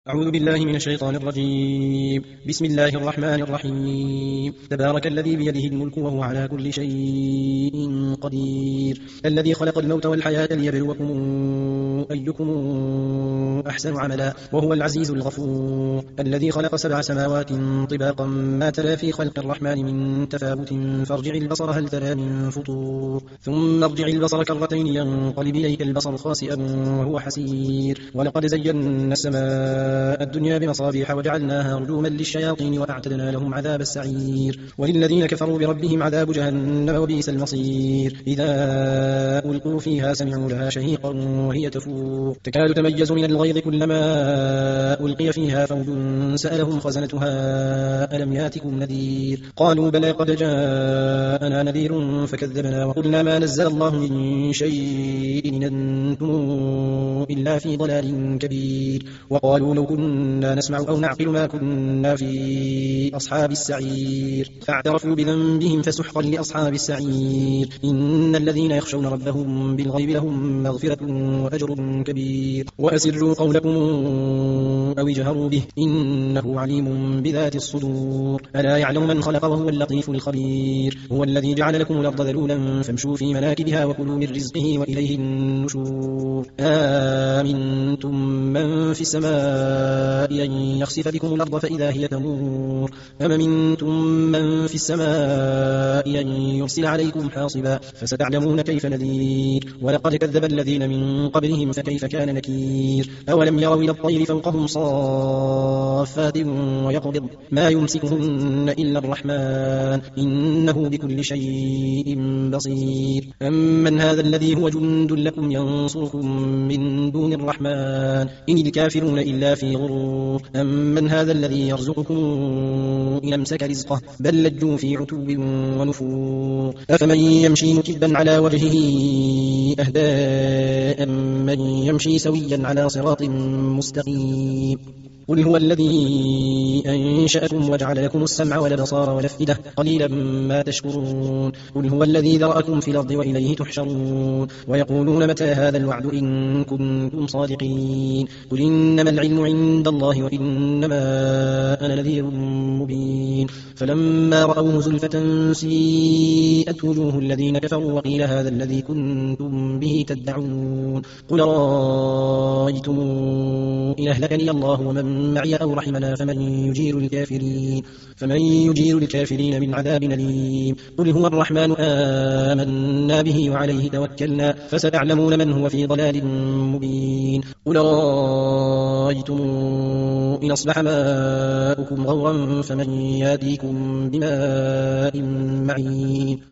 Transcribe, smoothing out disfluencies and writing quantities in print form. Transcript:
أعوذ بالله من الشيطان الرجيم. بسم الله الرحمن الرحيم. تبارك الذي بيده الملك وهو على كل شيء قدير، الذي خلق الموت والحياة ليبلوكم أيكم أحسن عملا وهو العزيز الغفور، الذي خلق 7 سماوات طباقا ما ترى في خلق الرحمن من تفاوت فارجع البصر هل ترى من فطور ثم ارجع البصر كرتين ينقلب إليك البصر خاسئا وهو حسير، ولقد زينا السماء الدنيا بمصابيح وجعلناها رجوما للشياطين وأعتدنا لهم عذاب السعير، وللذين كفروا بربهم عذاب جهنم وبئس المصير، إذا ألقوا فيها سمعوا لها شهيقا وهي تفور تكاد تميز من الغيظ كلما ألقي فيها فوج سألهم خزنتها ألم ياتكم نذير قالوا بلى قد جاءنا نذير فكذبنا وقلنا ما نزل الله من شيء إن أنتم إلا في ضلال كبير، وقالوا لو كنا نسمع أو نعقل ما كنا في أصحاب السعير فاعترفوا بذنبهم فسحقا لأصحاب السعير، إن الذين يخشون ربهم بالغيب لهم مغفرة وأجر كبير، وأسروا قولكم أو اجهروا به إنه عليم بذات الصدور، ألا يعلم من خلق وهو اللطيف الخبير، هو الذي جعل لكم الأرض ذلولا فامشوا في مناكبها وكلوا من رزقه وإليه النشور، آمنتم من في السماء أن يخسف بكم الأرض فإذا هي تمور أم منتم من في السماء أن يرسل عليكم حاصبا فستعلمون كيف نذير، ولقد كذب الذين من قبلهم فكيف كان نكير، أولم يروا إلى الطير فوقهم صافات ويقبض ما يمسكهن إلا الرحمن إنه بكل شيء بصير، أمن هذا الذي هو جند لكم ينصركم من دون الرحمن إن الكافرون إلا في غرور، أمن هذا الذي يرزقكم إن أمسك رزقه بل لجوا في عتو ونفور، أفمن يمشي مكبا على وجهه أهدى أمن يمشي سويا على صراط مستقيم، قل هو الذي أنشأكم وجعل لكم السمع والأبصار والأفئدة قليلا ما تشكرون، قل هو الذي ذرأكم في الأرض وإليه تحشرون، ويقولون متى هذا الوعد إن كنتم صادقين، قل إنما العلم عند الله وإنما أنا نذير مبين، فلما رأوه زلفة سيئت وجوه الذين كفروا وقيل هذا الذي كنتم به تدعون، قل رأيتم إن أهلكني الله ومن معي أو رحمنا فمن يجير الكافرين من عذاب أليم، قل هو الرحمن آمنا به وعليه توكلنا فستعلمون من هو في ضلال مبين، قل رأيتم إن أصبح ماؤكم غورا فمن ياتيكم بماء معين.